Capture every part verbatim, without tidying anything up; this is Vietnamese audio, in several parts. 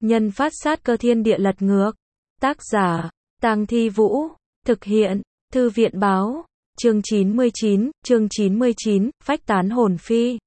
Nhân phát sát cơ thiên địa lật ngược. Tác giả, Tang Thi Vũ. Thực hiện, Thư viện báo. Chương chín mươi chín, chương chín mươi chín, phách tán hồn phi.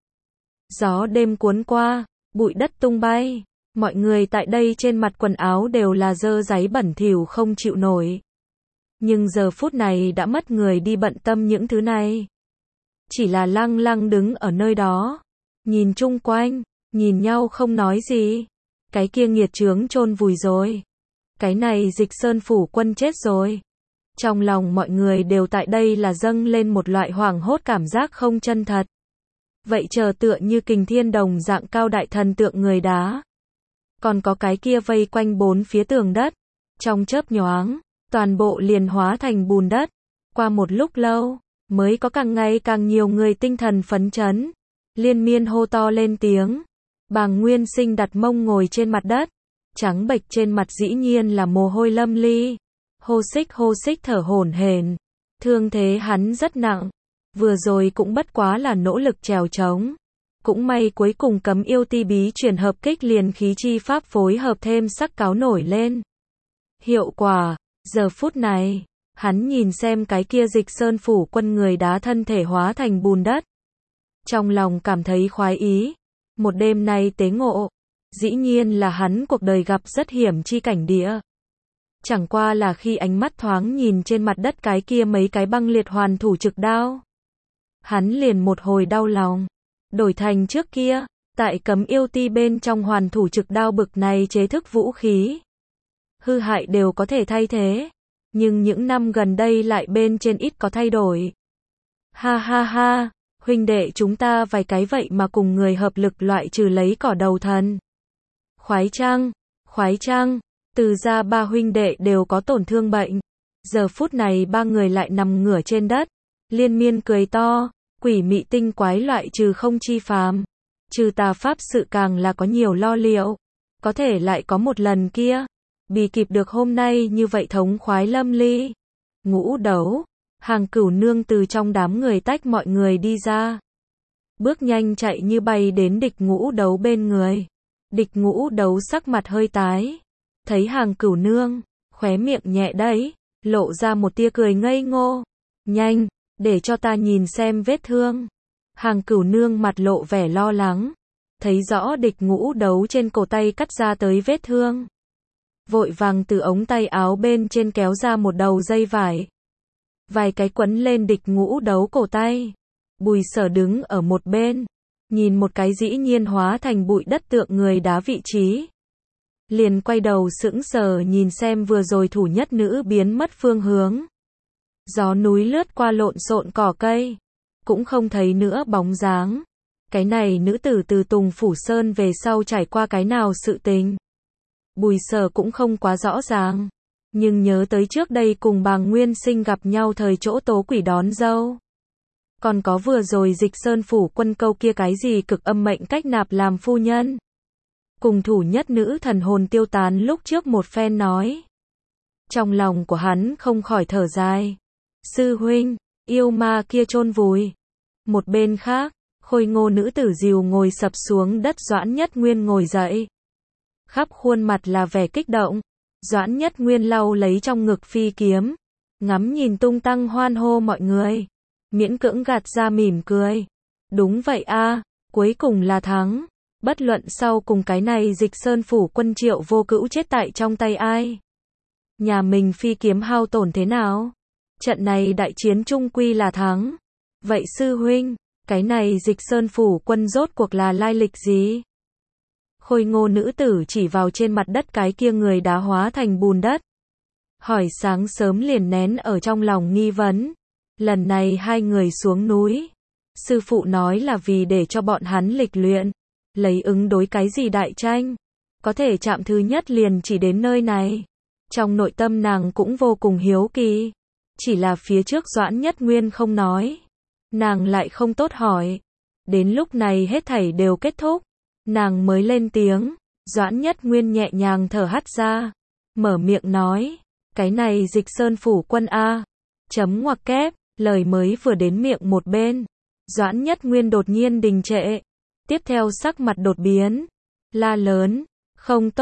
Gió đêm cuốn qua, bụi đất tung bay. Mọi người tại đây trên mặt quần áo đều là dơ dáy bẩn thỉu không chịu nổi. Nhưng giờ phút này đã mất người đi bận tâm những thứ này. Chỉ là lăng lăng đứng ở nơi đó. Nhìn chung quanh, nhìn nhau không nói gì. Cái kia nghiệt chướng chôn vùi rồi. Cái này Dịch Sơn phủ quân chết rồi. Trong lòng mọi người đều tại đây là dâng lên một loại hoảng hốt cảm giác không chân thật. Vậy chờ tựa như kình thiên đồng dạng cao đại thần tượng người đá. Còn có cái kia vây quanh bốn phía tường đất. Trong chớp nhoáng, toàn bộ liền hóa thành bùn đất. Qua một lúc lâu, mới có càng ngày càng nhiều người tinh thần phấn chấn. Liên miên hô to lên tiếng. Bàng Nguyên Sinh đặt mông ngồi trên mặt đất. Trắng bệch trên mặt dĩ nhiên là mồ hôi lâm ly. Hô xích hô xích thở hổn hển. Thương thế hắn rất nặng. Vừa rồi cũng bất quá là nỗ lực trèo trống. Cũng may cuối cùng cấm yêu ti bí chuyển hợp kích liền khí chi pháp phối hợp thêm sắc cáo nổi lên. Hiệu quả, giờ phút này, hắn nhìn xem cái kia Dịch Sơn phủ quân người đá thân thể hóa thành bùn đất. Trong lòng cảm thấy khoái ý. Một đêm nay tế ngộ. Dĩ nhiên là hắn cuộc đời gặp rất hiểm chi cảnh địa. Chẳng qua là khi ánh mắt thoáng nhìn trên mặt đất cái kia mấy cái băng liệt hoàn thủ trực đao. Hắn liền một hồi đau lòng. Đổi thành trước kia, tại cấm yêu ti bên trong hoàn thủ trực đao bực này chế thức vũ khí. Hư hại đều có thể thay thế. Nhưng những năm gần đây lại bên trên ít có thay đổi. Ha ha ha, huynh đệ chúng ta vài cái vậy mà cùng người hợp lực loại trừ lấy cỏ đầu thần. Khoái chăng, khoái chăng, từ ra ba huynh đệ đều có tổn thương bệnh. Giờ phút này ba người lại nằm ngửa trên đất. Liên miên cười to, quỷ mị tinh quái loại trừ không chi phàm. Trừ tà pháp sự càng là có nhiều lo liệu. Có thể lại có một lần kia. Bì kịp được hôm nay như vậy thống khoái lâm ly. Ngũ đấu, Hàng Cửu Nương từ trong đám người tách mọi người đi ra. Bước nhanh chạy như bay đến địch ngũ đấu bên người. Địch ngũ đấu sắc mặt hơi tái. Thấy Hàng Cửu Nương, khóe miệng nhẹ đấy, lộ ra một tia cười ngây ngô. Nhanh, để cho ta nhìn xem vết thương. Hàng Cửu Nương mặt lộ vẻ lo lắng. Thấy rõ địch ngũ đấu trên cổ tay cắt ra tới vết thương. Vội vàng từ ống tay áo bên trên kéo ra một đầu dây vải. Vài cái quấn lên địch ngũ đấu cổ tay. Bùi Sở đứng ở một bên. Nhìn một cái dĩ nhiên hóa thành bụi đất tượng người đá vị trí. Liền quay đầu sững sờ nhìn xem vừa rồi thủ nhất nữ biến mất phương hướng. Gió núi lướt qua lộn xộn cỏ cây. Cũng không thấy nữa bóng dáng. Cái này nữ tử từ Tùng Phủ Sơn về sau trải qua cái nào sự tình. Bùi Sở cũng không quá rõ ràng. Nhưng nhớ tới trước đây cùng Bàng Nguyên Sinh gặp nhau thời chỗ tố quỷ đón dâu. Còn có vừa rồi Dịch Sơn phủ quân câu kia cái gì cực âm mệnh cách nạp làm phu nhân. Cùng thủ nhất nữ thần hồn tiêu tán lúc trước một phen nói. Trong lòng của hắn không khỏi thở dài. Sư huynh, yêu ma kia chôn vùi. Một bên khác, khôi ngô nữ tử dìu ngồi sập xuống đất. Doãn Nhất Nguyên ngồi dậy. Khắp khuôn mặt là vẻ kích động. Doãn Nhất Nguyên lau lấy trong ngực phi kiếm. Ngắm nhìn tung tăng hoan hô mọi người. Miễn cưỡng gạt ra mỉm cười. Đúng vậy a, cuối cùng là thắng. Bất luận sau cùng cái này Dịch Sơn phủ quân Triệu Vô Cữu chết tại trong tay ai. Nhà mình phi kiếm hao tổn thế nào? Trận này đại chiến trung quy là thắng. Vậy sư huynh, cái này Dịch Sơn phủ quân rốt cuộc là lai lịch gì? Khôi ngô nữ tử chỉ vào trên mặt đất cái kia người đá hóa thành bùn đất. Hỏi sáng sớm liền nén ở trong lòng nghi vấn. Lần này hai người xuống núi. Sư phụ nói là vì để cho bọn hắn lịch luyện. Lấy ứng đối cái gì đại tranh. Có thể chạm thứ nhất liền chỉ đến nơi này. Trong nội tâm nàng cũng vô cùng hiếu kỳ. Chỉ là phía trước Doãn Nhất Nguyên không nói. Nàng lại không tốt hỏi. Đến lúc này hết thảy đều kết thúc. Nàng mới lên tiếng. Doãn Nhất Nguyên nhẹ nhàng thở hắt ra. Mở miệng nói. Cái này Dịch Sơn phủ quân A. Chấm ngoặc kép. Lời mới vừa đến miệng một bên. Doãn Nhất Nguyên đột nhiên đình trệ. Tiếp theo sắc mặt đột biến. La lớn. Không tốt.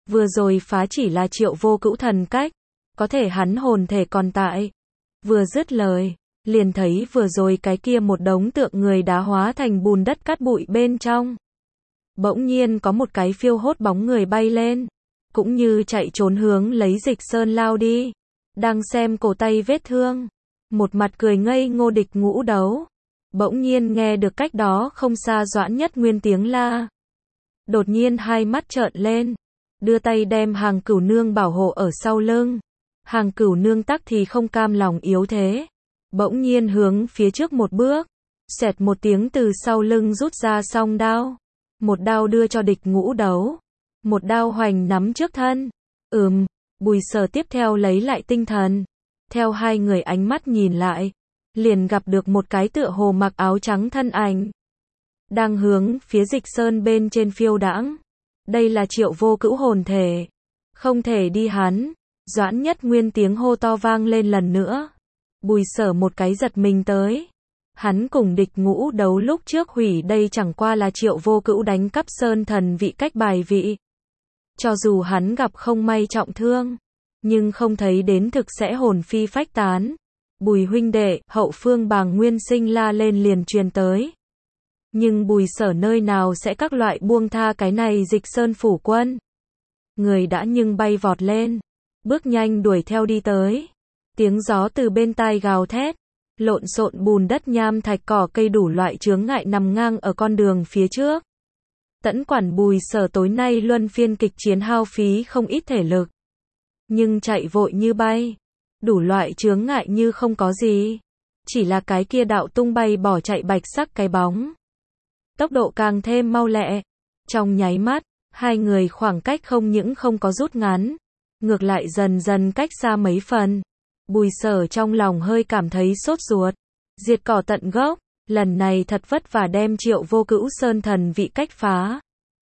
Vừa rồi phá chỉ là Triệu Vô Cữu thần cách, có thể hắn hồn thể còn tại. Vừa dứt lời, liền thấy vừa rồi cái kia một đống tượng người đá hóa thành bùn đất cát bụi bên trong. Bỗng nhiên có một cái phiêu hốt bóng người bay lên, cũng như chạy trốn hướng lấy Dịch Sơn lao đi. Đang xem cổ tay vết thương, một mặt cười ngây ngô Địch Ngũ Đấu. Bỗng nhiên nghe được cách đó không xa Doãn Nhất Nguyên tiếng la. Đột nhiên hai mắt trợn lên, đưa tay đem Hàng Cửu Nương bảo hộ ở sau lưng. Hàng Cửu Nương tắc thì không cam lòng yếu thế, bỗng nhiên hướng phía trước một bước, xẹt một tiếng từ sau lưng rút ra song đao. Một đao đưa cho Địch Ngũ Đấu, một đao hoành nắm trước thân. Ừm, Bùi Sở tiếp theo lấy lại tinh thần, theo hai người ánh mắt nhìn lại, liền gặp được một cái tựa hồ mặc áo trắng thân ảnh, đang hướng phía Dịch Sơn bên trên phiêu đãng. Đây là Triệu Vô Cữu hồn thể, không thể đi hắn. Doãn Nhất Nguyên tiếng hô to vang lên lần nữa. Bùi Sở một cái giật mình tới. Hắn cùng Địch Ngũ Đấu lúc trước hủy đây chẳng qua là Triệu Vô Cữu đánh cắp sơn thần vị cách bài vị. Cho dù hắn gặp không may trọng thương, nhưng không thấy đến thực sẽ hồn phi phách tán. Bùi huynh đệ, hậu phương Bàng Nguyên Sinh la lên liền truyền tới. Nhưng Bùi Sở nơi nào sẽ các loại buông tha cái này Dịch Sơn phủ quân. Người đã nhưng bay vọt lên, bước nhanh đuổi theo đi tới. Tiếng gió từ bên tai gào thét, lộn xộn bùn đất nham thạch cỏ cây đủ loại chướng ngại nằm ngang ở con đường phía trước. Tẫn quản Bùi Sở tối nay luân phiên kịch chiến hao phí không ít thể lực, nhưng chạy vội như bay, đủ loại chướng ngại như không có gì, chỉ là cái kia đạo tung bay bỏ chạy bạch sắc cái bóng. Tốc độ càng thêm mau lẹ, trong nháy mắt, hai người khoảng cách không những không có rút ngắn, ngược lại dần dần cách xa mấy phần. Bùi Sở trong lòng hơi cảm thấy sốt ruột, diệt cỏ tận gốc, lần này thật vất vả đem Triệu Vô Cữu sơn thần vị cách phá.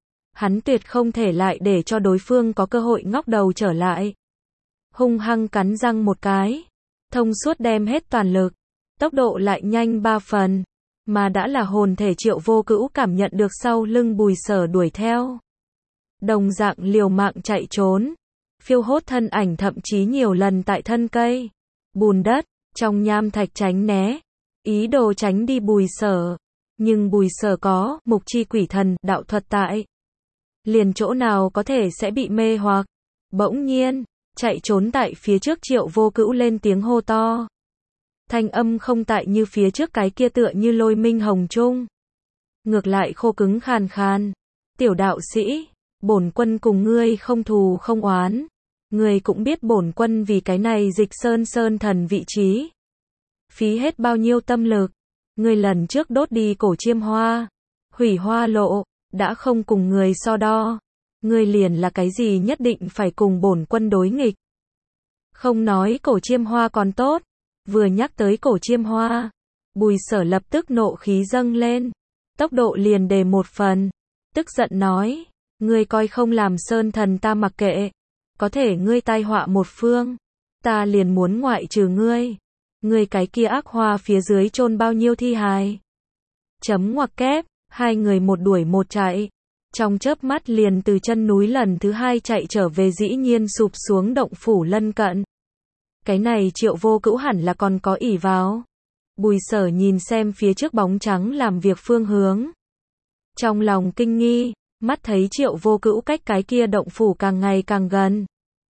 Hắn tuyệt không thể lại để cho đối phương có cơ hội ngóc đầu trở lại. Hung hăng cắn răng một cái, thông suốt đem hết toàn lực, tốc độ lại nhanh ba phần, mà đã là hồn thể Triệu Vô Cữu cảm nhận được sau lưng Bùi Sở đuổi theo. Đồng dạng liều mạng chạy trốn, phiêu hốt thân ảnh thậm chí nhiều lần tại thân cây, bùn đất, trong nham thạch tránh né, ý đồ tránh đi Bùi Sở. Nhưng Bùi Sở có mục chi quỷ thần đạo thuật tại, liền chỗ nào có thể sẽ bị mê hoặc. Bỗng nhiên, chạy trốn tại phía trước Triệu Vô Cữu lên tiếng hô to. Thanh âm không tại như phía trước cái kia tựa như lôi minh hồng trung, ngược lại khô cứng khàn khàn. Tiểu đạo sĩ, bổn quân cùng ngươi không thù không oán, ngươi cũng biết bổn quân vì cái này Dịch Sơn sơn thần vị trí phí hết bao nhiêu tâm lực. Ngươi lần trước đốt đi cổ chiêm hoa, hủy hoa lộ, đã không cùng người so đo, ngươi liền là cái gì nhất định phải cùng bổn quân đối nghịch. Không nói cổ chiêm hoa còn tốt, vừa nhắc tới cổ chiêm hoa, Bùi Sở lập tức nộ khí dâng lên, tốc độ liền đề một phần, tức giận nói, ngươi coi không làm sơn thần ta mặc kệ, có thể ngươi tai họa một phương, ta liền muốn ngoại trừ ngươi. Ngươi cái kia ác hoa phía dưới chôn bao nhiêu thi hài. Chấm ngoặc kép, hai người một đuổi một chạy, trong chớp mắt liền từ chân núi lần thứ hai chạy trở về, dĩ nhiên sụp xuống động phủ lân cận. Cái này Triệu Vô Cữu hẳn là còn có ỷ vào. Bùi Sở nhìn xem phía trước bóng trắng làm việc phương hướng, trong lòng kinh nghi, mắt thấy Triệu Vô Cữu cách cái kia động phủ càng ngày càng gần.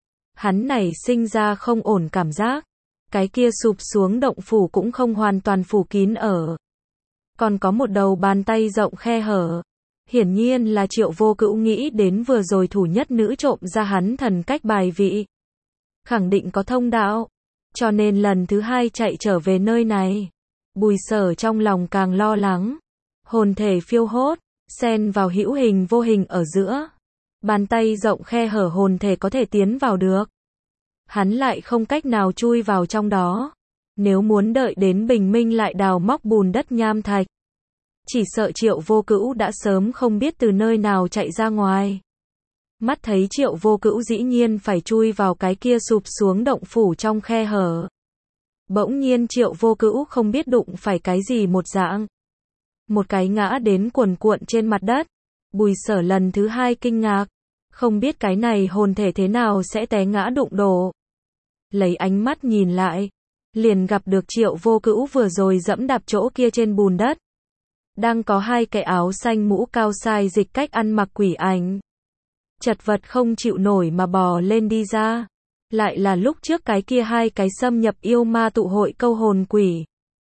Hắn này sinh ra không ổn cảm giác. Cái kia sụp xuống động phủ cũng không hoàn toàn phủ kín ở, còn có một đầu bàn tay rộng khe hở. Hiển nhiên là Triệu Vô Cữu nghĩ đến vừa rồi thủ nhất nữ trộm ra hắn thần cách bài vị, khẳng định có thông đạo, cho nên lần thứ hai chạy trở về nơi này. Bùi Sở trong lòng càng lo lắng, hồn thể phiêu hốt, xen vào hữu hình vô hình ở giữa, bàn tay rộng khe hở hồn thể có thể tiến vào được, hắn lại không cách nào chui vào trong đó. Nếu muốn đợi đến bình minh lại đào móc bùn đất nham thạch, chỉ sợ Triệu Vô Cữu đã sớm không biết từ nơi nào chạy ra ngoài. Mắt thấy Triệu Vô Cữu dĩ nhiên phải chui vào cái kia sụp xuống động phủ trong khe hở. Bỗng nhiên Triệu Vô Cữu không biết đụng phải cái gì một dạng, một cái ngã đến cuồn cuộn trên mặt đất. Bùi Sở lần thứ hai kinh ngạc, Không biết cái này hồn thể thế nào sẽ té ngã đụng đổ. Lấy ánh mắt nhìn lại, liền gặp được Triệu Vô Cữu vừa rồi dẫm đạp chỗ kia trên bùn đất. Đang có hai cái áo xanh mũ cao sai dịch cách ăn mặc quỷ ảnh. Chật vật không chịu nổi mà bò lên đi ra. Lại là lúc trước cái kia hai cái xâm nhập yêu ma tụ hội câu hồn quỷ.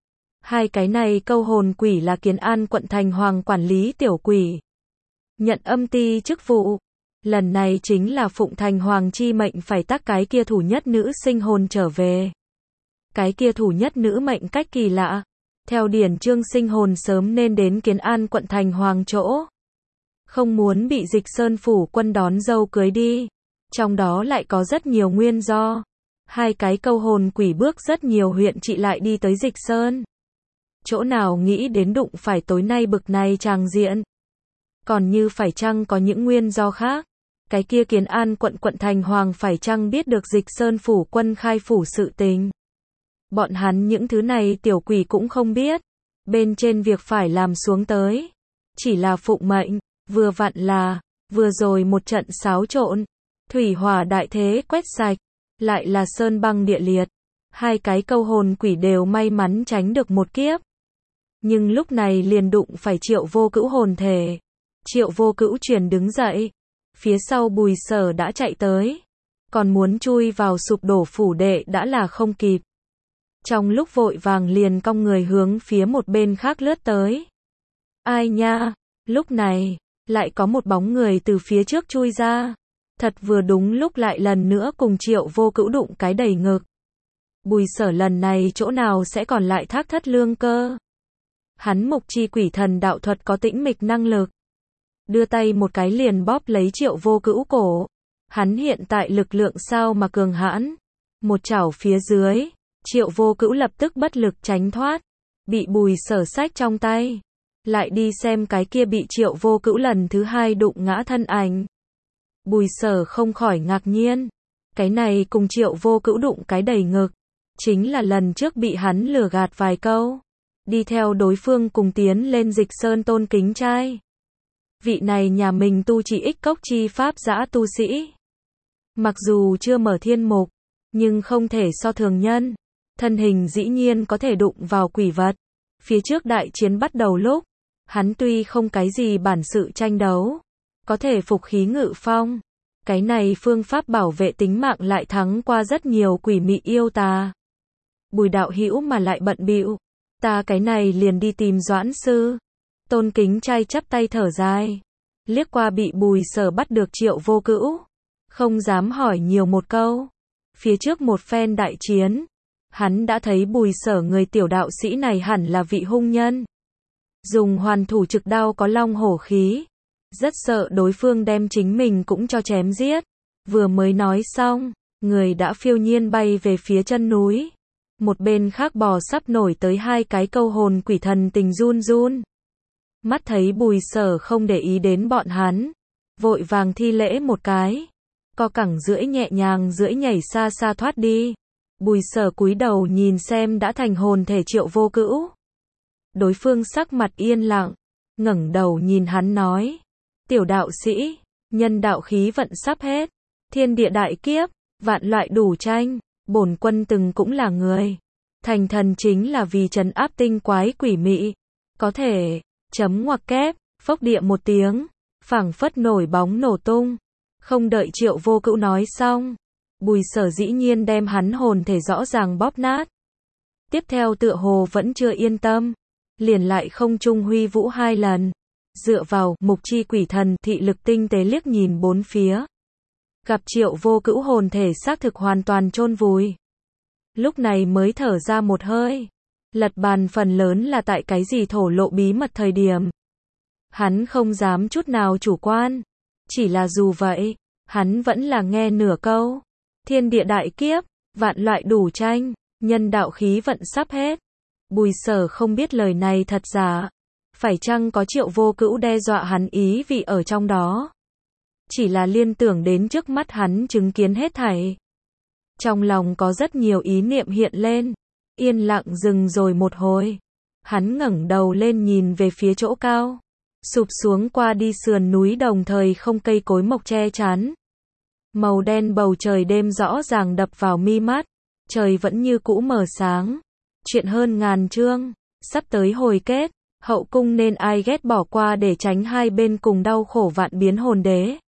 Hai cái này câu hồn quỷ là Kiến An quận thành hoàng quản lý tiểu quỷ. Nhận âm ty chức vụ. Lần này chính là phụng thành hoàng chi mệnh phải tác cái kia thủ nhất nữ sinh hồn trở về. Cái kia thủ nhất nữ mệnh cách kỳ lạ. Theo điển chương sinh hồn sớm nên đến Kiến An quận thành hoàng chỗ. Không muốn bị Dịch Sơn phủ quân đón dâu cưới đi. Trong đó lại có rất nhiều nguyên do. Hai cái câu hồn quỷ bước rất nhiều huyện trị lại đi tới Dịch Sơn. Chỗ nào nghĩ đến đụng phải tối nay bực này tràng diện. Còn như phải chăng có những nguyên do khác. Cái kia Kiến An quận quận thành hoàng phải chăng biết được Dịch Sơn phủ quân khai phủ sự tình. Bọn hắn những thứ này tiểu quỷ cũng không biết. Bên trên việc phải làm xuống tới. Chỉ là phụng mệnh, vừa vặn là, vừa rồi một trận xáo trộn. Thủy hỏa đại thế quét sạch. Lại là sơn băng địa liệt. Hai cái câu hồn quỷ đều may mắn tránh được một kiếp. Nhưng lúc này liền đụng phải Triệu Vô Cữu hồn thể. Triệu Vô Cữu chuyển đứng dậy. Phía sau Bùi Sở đã chạy tới. Còn muốn chui vào sụp đổ phủ đệ đã là không kịp. Trong lúc vội vàng liền cong người hướng phía một bên khác lướt tới. Ai nha, lúc này, lại có một bóng người từ phía trước chui ra. Thật vừa đúng lúc lại lần nữa cùng Triệu Vô Cữu đụng cái đầy ngực. Bùi Sở lần này chỗ nào sẽ còn lại thác thất lương cơ. Hắn mục chi quỷ thần đạo thuật có tĩnh mịch năng lực. Đưa tay một cái liền bóp lấy Triệu Vô Cữu cổ. Hắn hiện tại lực lượng sao mà cường hãn. Một chảo phía dưới, Triệu Vô Cữu lập tức bất lực tránh thoát. Bị Bùi Sở xách trong tay. Lại đi xem cái kia bị Triệu Vô Cữu lần thứ hai đụng ngã thân ảnh. Bùi Sở không khỏi ngạc nhiên. Cái này cùng Triệu Vô Cữu đụng cái đầy ngực. Chính là lần trước bị hắn lừa gạt vài câu. Đi theo đối phương cùng tiến lên Dịch Sơn tôn kính trai. Vị này nhà mình tu chỉ ích cốc chi pháp dã tu sĩ. Mặc dù chưa mở thiên mục, nhưng không thể so thường nhân. Thân hình dĩ nhiên có thể đụng vào quỷ vật. Phía trước đại chiến bắt đầu lúc, hắn tuy không cái gì bản sự tranh đấu, có thể phục khí ngự phong. Cái này phương pháp bảo vệ tính mạng lại thắng qua rất nhiều quỷ mị yêu tà. Bùi đạo hữu mà lại bận bịu, ta cái này liền đi tìm Doãn sư. Tôn kính trai chắp tay thở dài, liếc qua bị Bùi Sở bắt được Triệu Vô Cữu, không dám hỏi nhiều một câu. Phía trước một phen đại chiến, hắn đã thấy Bùi Sở người tiểu đạo sĩ này hẳn là vị hung nhân. Dùng hoàn thủ trực đao có long hổ khí, rất sợ đối phương đem chính mình cũng cho chém giết. Vừa mới nói xong, người đã phiêu nhiên bay về phía chân núi. Một bên khác bò sắp nổi tới hai cái câu hồn quỷ thần tình run run. Mắt thấy Bùi Sở không để ý đến bọn hắn, vội vàng thi lễ một cái, co cẳng rưỡi nhẹ nhàng rưỡi nhảy xa xa thoát đi. Bùi Sở cúi đầu nhìn xem đã thành hồn thể Triệu Vô Cữu. Đối phương sắc mặt yên lặng, ngẩng đầu nhìn hắn nói: "Tiểu đạo sĩ, nhân đạo khí vận sắp hết, thiên địa đại kiếp, vạn loại đủ tranh, bổn quân từng cũng là người, thành thần chính là vì trấn áp tinh quái quỷ mị, có thể." Chấm ngoặc kép, phốc địa một tiếng, phảng phất nổi bóng nổ tung. Không đợi Triệu Vô Cữu nói xong, Bùi Sở dĩ nhiên đem hắn hồn thể rõ ràng bóp nát. Tiếp theo tựa hồ vẫn chưa yên tâm, liền lại không trung huy vũ hai lần, dựa vào mục chi quỷ thần thị lực tinh tế liếc nhìn bốn phía. Gặp Triệu Vô Cữu hồn thể xác thực hoàn toàn chôn vùi. Lúc này mới thở ra một hơi. Lật bàn phần lớn là tại cái gì thổ lộ bí mật thời điểm. Hắn không dám chút nào chủ quan. Chỉ là dù vậy, hắn vẫn là nghe nửa câu. Thiên địa đại kiếp, vạn loại đủ tranh, nhân đạo khí vận sắp hết. Bùi Sở không biết lời này thật giả. Phải chăng có Triệu Vô Cữu đe dọa hắn ý vị ở trong đó. Chỉ là liên tưởng đến trước mắt hắn chứng kiến hết thảy. Trong lòng có rất nhiều ý niệm hiện lên. Yên lặng dừng rồi một hồi. Hắn ngẩng đầu lên nhìn về phía chỗ cao. Sụp xuống qua đi sườn núi đồng thời không cây cối mọc che chắn. Màu đen bầu trời đêm rõ ràng đập vào mi mắt, trời vẫn như cũ mờ sáng. Chuyện hơn ngàn chương, sắp tới hồi kết, hậu cung nên ai ghét bỏ qua để tránh hai bên cùng đau khổ vạn biến hồn đế.